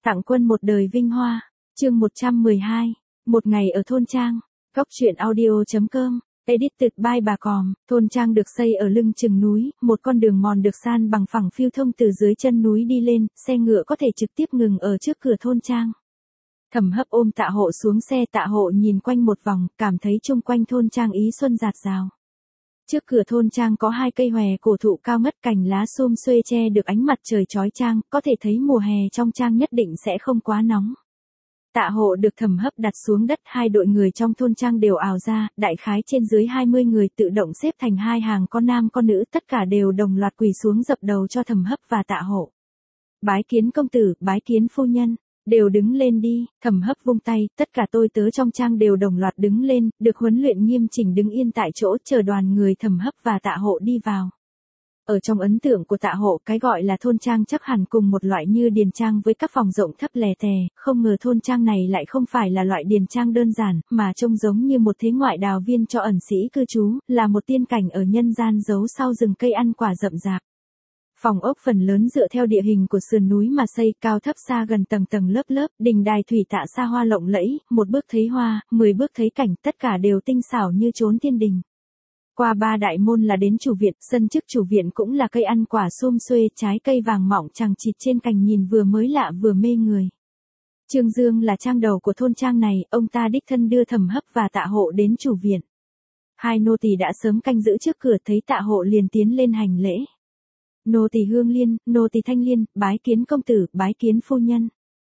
Tặng quân một đời vinh hoa. Chương 112. Một ngày ở thôn trang. Góc truyện audio.com. Edited by Bà Còm. Thôn trang được xây ở lưng chừng núi, một con đường mòn được san bằng phẳng phiêu thông từ dưới chân núi đi lên, xe ngựa có thể trực tiếp ngừng ở trước cửa thôn trang. Thẩm Hấp ôm Tạ Hộ xuống xe, Tạ Hộ nhìn quanh một vòng, cảm thấy chung quanh thôn trang ý xuân rạt rào. Trước cửa thôn trang có 2 cây hòe cổ thụ cao ngất, cành lá xum xuê che được ánh mặt trời chói chang, có thể thấy mùa hè trong trang nhất định sẽ không quá nóng. Tạ Hộ được Thẩm Hấp đặt xuống đất, 2 đội người trong thôn trang đều ào ra, đại khái trên dưới 20 người tự động xếp thành 2 hàng, con nam con nữ, tất cả đều đồng loạt quỳ xuống dập đầu cho Thẩm Hấp và Tạ Hộ. Bái kiến công tử, bái kiến phu nhân. Đều đứng lên đi. Thẩm Hấp vung tay, tất cả tôi tớ trong trang đều đồng loạt đứng lên, được huấn luyện nghiêm chỉnh đứng yên tại chỗ chờ đoàn người Thẩm Hấp và Tạ Hộ đi vào. Ở trong ấn tượng của Tạ Hộ, cái gọi là thôn trang chắc hẳn cùng một loại như điền trang với các phòng rộng thấp lè tè, không ngờ thôn trang này lại không phải là loại điền trang đơn giản, mà trông giống như một thế ngoại đào viên cho ẩn sĩ cư trú, là một tiên cảnh ở nhân gian giấu sau rừng cây ăn quả rậm rạp. Phòng ốc phần lớn dựa theo địa hình của sườn núi mà xây, cao thấp xa gần, tầng tầng lớp lớp, đình đài thủy tạ xa hoa lộng lẫy, một bước thấy hoa, 10 bước thấy cảnh, tất cả đều tinh xảo như chốn thiên đình. Qua 3 đại môn là đến chủ viện, sân trước chủ viện cũng là cây ăn quả xum xuê, trái cây vàng mọng chằng chịt trên cành nhìn vừa mới lạ vừa mê người. Trương Dương là trang đầu của thôn trang này, ông ta đích thân đưa Thẩm Hấp và Tạ Hộ đến chủ viện. 2 nô tỳ đã sớm canh giữ trước cửa, thấy Tạ Hộ liền tiến lên hành lễ. Nô tỳ Hương Liên, nô tỳ Thanh Liên, bái kiến công tử, bái kiến phu nhân.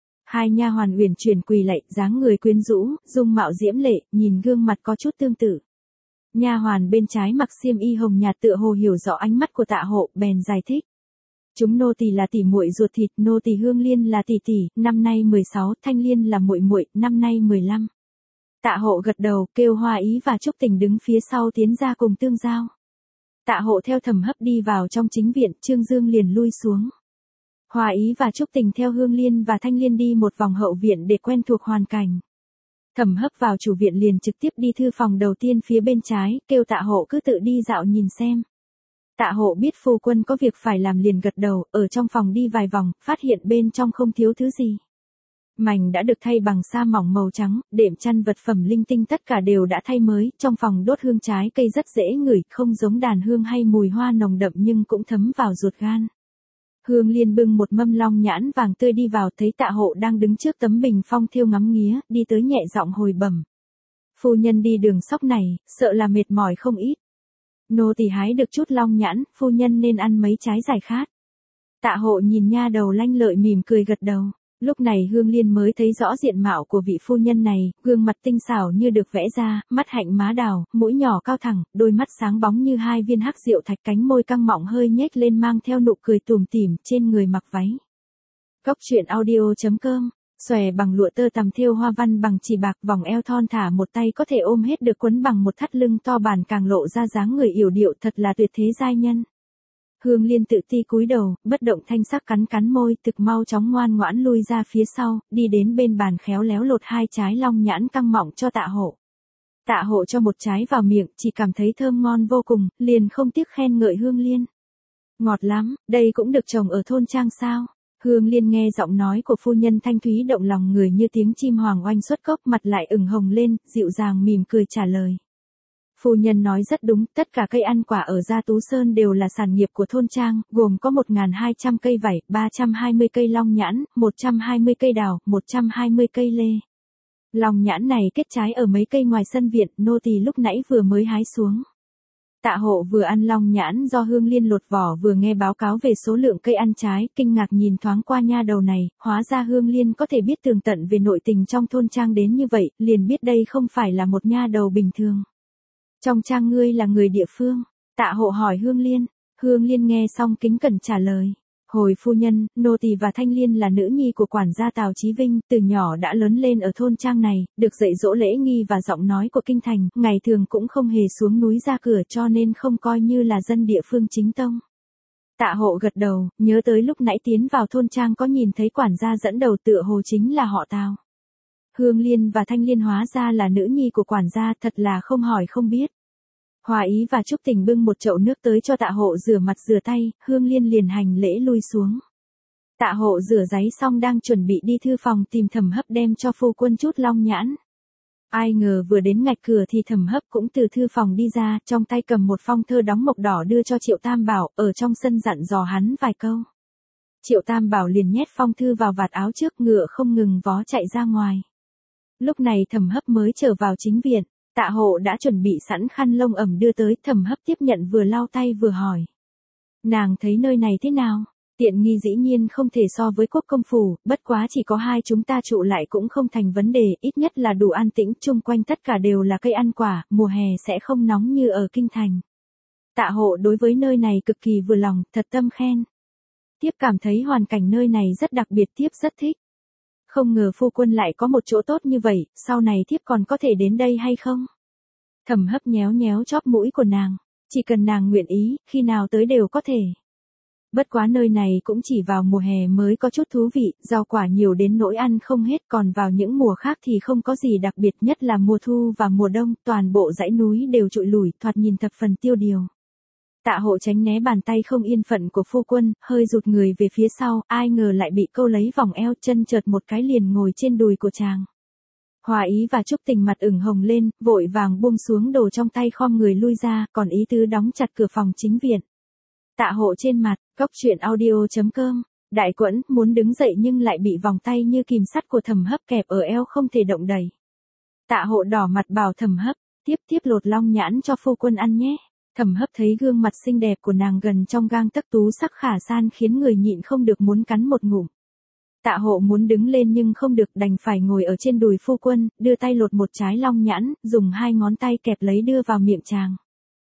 2 nha hoàn uyển chuyển quỳ lạy, dáng người quyến rũ, dung mạo diễm lệ, nhìn gương mặt có chút tương tự. Nha hoàn bên trái mặc xiêm y hồng nhạt tựa hồ hiểu rõ ánh mắt của Tạ Hộ, bèn giải thích. Chúng nô tỳ là tỷ muội ruột thịt, nô tỳ Hương Liên là tỷ tỷ, năm nay 16, Thanh Liên là muội muội, năm nay 15. Tạ Hộ gật đầu, kêu Hoa Ý và Trúc Tình đứng phía sau tiến ra cùng tương giao. Tạ Hộ theo Thẩm Hấp đi vào trong chính viện, Trương Dương liền lui xuống. Hoa Ý và Trúc Tình theo Hương Liên và Thanh Liên đi một vòng hậu viện để quen thuộc hoàn cảnh. Thẩm Hấp vào chủ viện liền trực tiếp đi thư phòng đầu tiên phía bên trái, kêu Tạ Hộ cứ tự đi dạo nhìn xem. Tạ Hộ biết phu quân có việc phải làm liền gật đầu, ở trong phòng đi vài vòng, phát hiện bên trong không thiếu thứ gì. Mành đã được thay bằng sa mỏng màu trắng, đệm chăn vật phẩm linh tinh tất cả đều đã thay mới, trong phòng đốt hương trái cây rất dễ ngửi, không giống đàn hương hay mùi hoa nồng đậm nhưng cũng thấm vào ruột gan. Hương Liên bưng một mâm long nhãn vàng tươi đi vào, thấy Tạ Hộ đang đứng trước tấm bình phong thiêu ngắm nghía, đi tới nhẹ giọng hồi bẩm. Phu nhân đi đường sóc này, sợ là mệt mỏi không ít. Nô tỳ hái được chút long nhãn, phu nhân nên ăn mấy trái giải khát. Tạ Hộ nhìn nha đầu lanh lợi mỉm cười gật đầu. Lúc này Hương Liên mới thấy rõ diện mạo của vị phu nhân này, gương mặt tinh xảo như được vẽ ra, mắt hạnh má đào, mũi nhỏ cao thẳng, đôi mắt sáng bóng như 2 viên hắc diệu thạch, cánh môi căng mọng hơi nhếch lên mang theo nụ cười tủm tỉm, trên người mặc váy. Góc truyện audio.com. Xòe bằng lụa tơ tằm thêu hoa văn bằng chỉ bạc, vòng eo thon thả, một tay có thể ôm hết được, quấn bằng một thắt lưng to bản càng lộ ra dáng người yểu điệu, thật là tuyệt thế giai nhân. Hương Liên tự ti cúi đầu, bất động thanh sắc cắn cắn môi, thực mau chóng ngoan ngoãn lui ra phía sau, đi đến bên bàn khéo léo lột 2 trái long nhãn căng mọng cho Tạ Hộ. Tạ Hộ cho một trái vào miệng, chỉ cảm thấy thơm ngon vô cùng, liền không tiếc khen ngợi Hương Liên. Ngọt lắm, đây cũng được trồng ở thôn trang sao? Hương Liên nghe giọng nói của phu nhân thanh thúy động lòng người như tiếng chim hoàng oanh xuất cốc, mặt lại ửng hồng lên, dịu dàng mỉm cười trả lời. Phu nhân nói rất đúng, tất cả cây ăn quả ở Gia Tú Sơn đều là sản nghiệp của thôn trang, gồm có 1.200 cây vải, 320 cây long nhãn, 120 cây đào, 120 cây lê. Long nhãn này kết trái ở mấy cây ngoài sân viện, nô tỳ lúc nãy vừa mới hái xuống. Tạ Hộ vừa ăn long nhãn do Hương Liên lột vỏ vừa nghe báo cáo về số lượng cây ăn trái, kinh ngạc nhìn thoáng qua nha đầu này, hóa ra Hương Liên có thể biết tường tận về nội tình trong thôn trang đến như vậy, liền biết đây không phải là một nha đầu bình thường. Trong trang ngươi là người địa phương? Tạ Hộ hỏi Hương Liên. Hương Liên nghe xong kính cẩn trả lời. Hồi phu nhân, nô tỳ và Thanh Liên là nữ nhi của quản gia Tào Chí Vinh, từ nhỏ đã lớn lên ở thôn trang này, được dạy dỗ lễ nghi và giọng nói của kinh thành, ngày thường cũng không hề xuống núi ra cửa cho nên không coi như là dân địa phương chính tông. Tạ Hộ gật đầu, nhớ tới lúc nãy tiến vào thôn trang có nhìn thấy quản gia dẫn đầu tựa hồ chính là họ Tào. Hương Liên và Thanh Liên hóa ra là nữ nhi của quản gia, thật là không hỏi không biết. Hoa Ý và Trúc Tình bưng một chậu nước tới cho Tạ Hộ rửa mặt rửa tay, Hương Liên liền hành lễ lui xuống. Tạ Hộ rửa ráy xong đang chuẩn bị đi thư phòng tìm Thẩm Hấp đem cho phu quân chút long nhãn. Ai ngờ vừa đến ngạch cửa thì Thẩm Hấp cũng từ thư phòng đi ra, trong tay cầm một phong thơ đóng mộc đỏ đưa cho Triệu Tam Bảo, ở trong sân dặn dò hắn vài câu. Triệu Tam Bảo liền nhét phong thư vào vạt áo trước, ngựa không ngừng vó chạy ra ngoài. Lúc này Thẩm Hấp mới trở vào chính viện, Tạ Hộ đã chuẩn bị sẵn khăn lông ẩm đưa tới, Thẩm Hấp tiếp nhận vừa lau tay vừa hỏi. Nàng thấy nơi này thế nào? Tiện nghi dĩ nhiên không thể so với Quốc công phủ, bất quá chỉ có hai chúng ta trụ lại cũng không thành vấn đề, ít nhất là đủ an tĩnh, chung quanh tất cả đều là cây ăn quả, mùa hè sẽ không nóng như ở kinh thành. Tạ Hộ đối với nơi này cực kỳ vừa lòng, thật tâm khen. Tiếp cảm thấy hoàn cảnh nơi này rất đặc biệt, tiếp rất thích. Không ngờ phu quân lại có một chỗ tốt như vậy, sau này thiếp còn có thể đến đây hay không? Thẩm Hấp nhéo nhéo chóp mũi của nàng, chỉ cần nàng nguyện ý, khi nào tới đều có thể. Bất quá nơi này cũng chỉ vào mùa hè mới có chút thú vị, rau quả nhiều đến nỗi ăn không hết, còn vào những mùa khác thì không có gì đặc biệt, nhất là mùa thu và mùa đông, toàn bộ dãy núi đều trụi lủi, thoạt nhìn thập phần tiêu điều. Tạ Hộ tránh né bàn tay không yên phận của phu quân, hơi rụt người về phía sau, ai ngờ lại bị câu lấy vòng eo, chân chợt một cái liền ngồi trên đùi của chàng. Hòa Ý và Trúc Tình mặt ửng hồng lên, vội vàng buông xuống đồ trong tay, khom người lui ra, còn Ý Tứ đóng chặt cửa phòng chính viện. Tạ Hộ trên mặt, coctruyện.audio.com, đại quẫn, muốn đứng dậy nhưng lại bị vòng tay như kìm sắt của Thẩm Hấp kẹp ở eo không thể động đậy. Tạ Hộ đỏ mặt bảo Thẩm Hấp, tiếp lột long nhãn cho phu quân ăn nhé. Thẩm Hấp thấy gương mặt xinh đẹp của nàng gần trong gang tấc, tú sắc khả san khiến người nhịn không được muốn cắn một ngụm. Tạ Hộ muốn đứng lên nhưng không được, đành phải ngồi ở trên đùi phu quân, đưa tay lột một trái long nhãn, dùng hai ngón tay kẹp lấy đưa vào miệng chàng.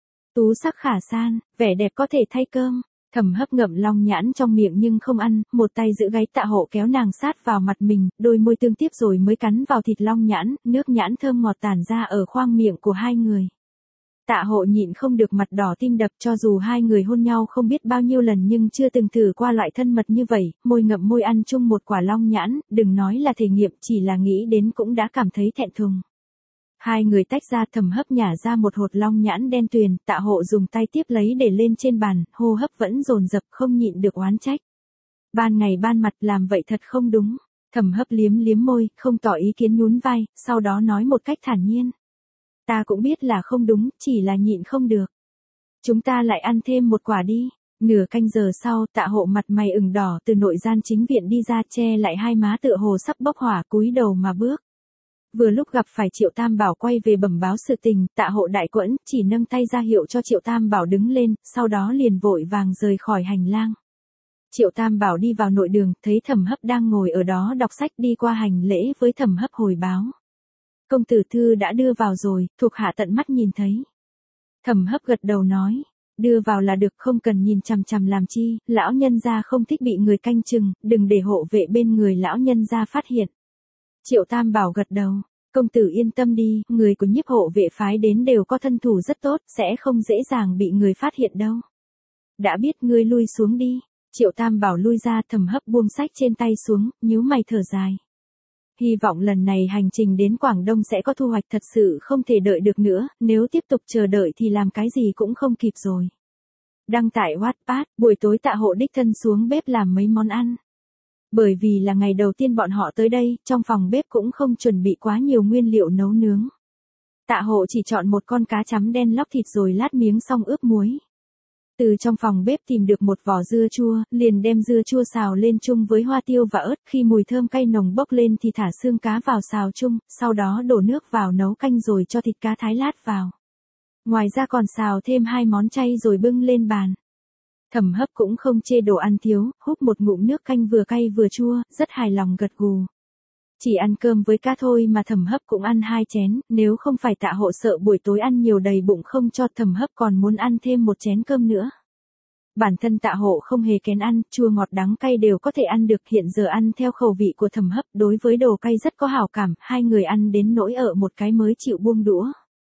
Tú sắc khả san, vẻ đẹp có thể thay cơm. Thẩm Hấp ngậm long nhãn trong miệng nhưng không ăn, một tay giữ gáy Tạ Hộ kéo nàng sát vào mặt mình, đôi môi tương tiếp rồi mới cắn vào thịt long nhãn, nước nhãn thơm ngọt tản ra ở khoang miệng của hai người. Tạ Hộ nhịn không được mặt đỏ tim đập, cho dù hai người hôn nhau không biết bao nhiêu lần nhưng chưa từng thử qua loại thân mật như vậy, môi ngậm môi ăn chung một quả long nhãn, đừng nói là thể nghiệm, chỉ là nghĩ đến cũng đã cảm thấy thẹn thùng. Hai người tách ra, Thẩm Hấp nhả ra một hột long nhãn đen tuyền, Tạ Hộ dùng tay tiếp lấy để lên trên bàn, hô hấp vẫn dồn dập, không nhịn được oán trách. Ban ngày ban mặt làm vậy thật không đúng. Thẩm Hấp liếm liếm môi, không tỏ ý kiến, nhún vai, sau đó nói một cách thản nhiên. Ta cũng biết là không đúng, chỉ là nhịn không được. Chúng ta lại ăn thêm một quả đi. Nửa canh giờ sau, Tạ Hộ mặt mày ửng đỏ từ nội gian chính viện đi ra, che lại hai má tựa hồ sắp bốc hỏa, cúi đầu mà bước. Vừa lúc gặp phải Triệu Tam Bảo quay về bẩm báo sự tình, Tạ Hộ đại quẫn, chỉ nâng tay ra hiệu cho Triệu Tam Bảo đứng lên, sau đó liền vội vàng rời khỏi hành lang. Triệu Tam Bảo đi vào nội đường, thấy Thẩm Hấp đang ngồi ở đó đọc sách, đi qua hành lễ với Thẩm Hấp hồi báo. Công tử thư đã đưa vào rồi, thuộc hạ tận mắt nhìn thấy. Thẩm Hấp gật đầu nói, đưa vào là được, không cần nhìn chằm chằm làm chi, lão nhân gia không thích bị người canh chừng, đừng để hộ vệ bên người lão nhân gia phát hiện. Triệu Tam Bảo gật đầu, công tử yên tâm đi, người của Nhiếp hộ vệ phái đến đều có thân thủ rất tốt, sẽ không dễ dàng bị người phát hiện đâu. Đã biết, ngươi lui xuống đi. Triệu Tam Bảo lui ra, Thẩm Hấp buông sách trên tay xuống, nhíu mày thở dài. Hy vọng lần này hành trình đến Quảng Đông sẽ có thu hoạch, thật sự không thể đợi được nữa, nếu tiếp tục chờ đợi thì làm cái gì cũng không kịp rồi. Đăng tải Wattpad, buổi tối Tạ Hộ đích thân xuống bếp làm mấy món ăn. Bởi vì là ngày đầu tiên bọn họ tới đây, trong phòng bếp cũng không chuẩn bị quá nhiều nguyên liệu nấu nướng. Tạ Hộ chỉ chọn một con cá chấm đen lóc thịt rồi lát miếng xong ướp muối. Từ trong phòng bếp tìm được một vỏ dưa chua, liền đem dưa chua xào lên chung với hoa tiêu và ớt, khi mùi thơm cay nồng bốc lên thì thả xương cá vào xào chung, sau đó đổ nước vào nấu canh rồi cho thịt cá thái lát vào. Ngoài ra còn xào thêm hai món chay rồi bưng lên bàn. Thẩm Hấp cũng không chê đồ ăn thiếu, húp một ngụm nước canh vừa cay vừa chua, rất hài lòng gật gù. Chỉ ăn cơm với cá thôi mà Thẩm Hấp cũng ăn 2 chén, nếu không phải Tạ Hộ sợ buổi tối ăn nhiều đầy bụng không cho, Thẩm Hấp còn muốn ăn thêm một chén cơm nữa. Bản thân Tạ Hộ không hề kén ăn, chua ngọt đắng cay đều có thể ăn được, hiện giờ ăn theo khẩu vị của Thẩm Hấp, đối với đồ cay rất có hảo cảm, hai người ăn đến nỗi ở một cái mới chịu buông đũa.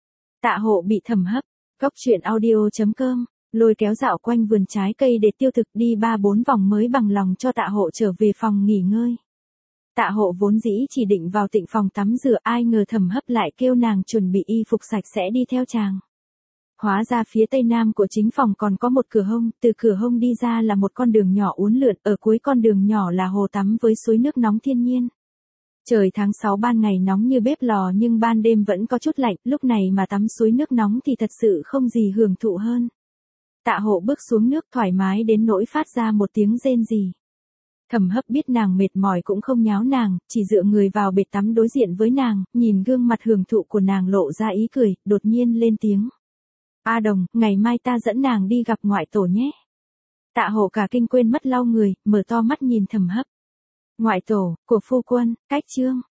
Tạ Hộ bị Thẩm Hấp, coctruyện.audio.com, lôi kéo dạo quanh vườn trái cây để tiêu thực, đi 3-4 vòng mới bằng lòng cho Tạ Hộ trở về phòng nghỉ ngơi. Tạ Hộ vốn dĩ chỉ định vào tịnh phòng tắm rửa, ai ngờ Thẩm Hấp lại kêu nàng chuẩn bị y phục sạch sẽ đi theo chàng. Hóa ra phía tây nam của chính phòng còn có một cửa hông, từ cửa hông đi ra là một con đường nhỏ uốn lượn, ở cuối con đường nhỏ là hồ tắm với suối nước nóng thiên nhiên. Trời tháng 6 ban ngày nóng như bếp lò nhưng ban đêm vẫn có chút lạnh, lúc này mà tắm suối nước nóng thì thật sự không gì hưởng thụ hơn. Tạ Hộ bước xuống nước thoải mái đến nỗi phát ra một tiếng rên rỉ. Thẩm Hấp biết nàng mệt mỏi cũng không nháo nàng, chỉ dựa người vào bệt tắm đối diện với nàng, nhìn gương mặt hưởng thụ của nàng lộ ra ý cười, đột nhiên lên tiếng. A Đồng, ngày mai ta dẫn nàng đi gặp ngoại tổ nhé. Tạ Hộ cả kinh quên mất lau người, mở to mắt nhìn Thẩm Hấp. Ngoại tổ, của phu quân, cách chương.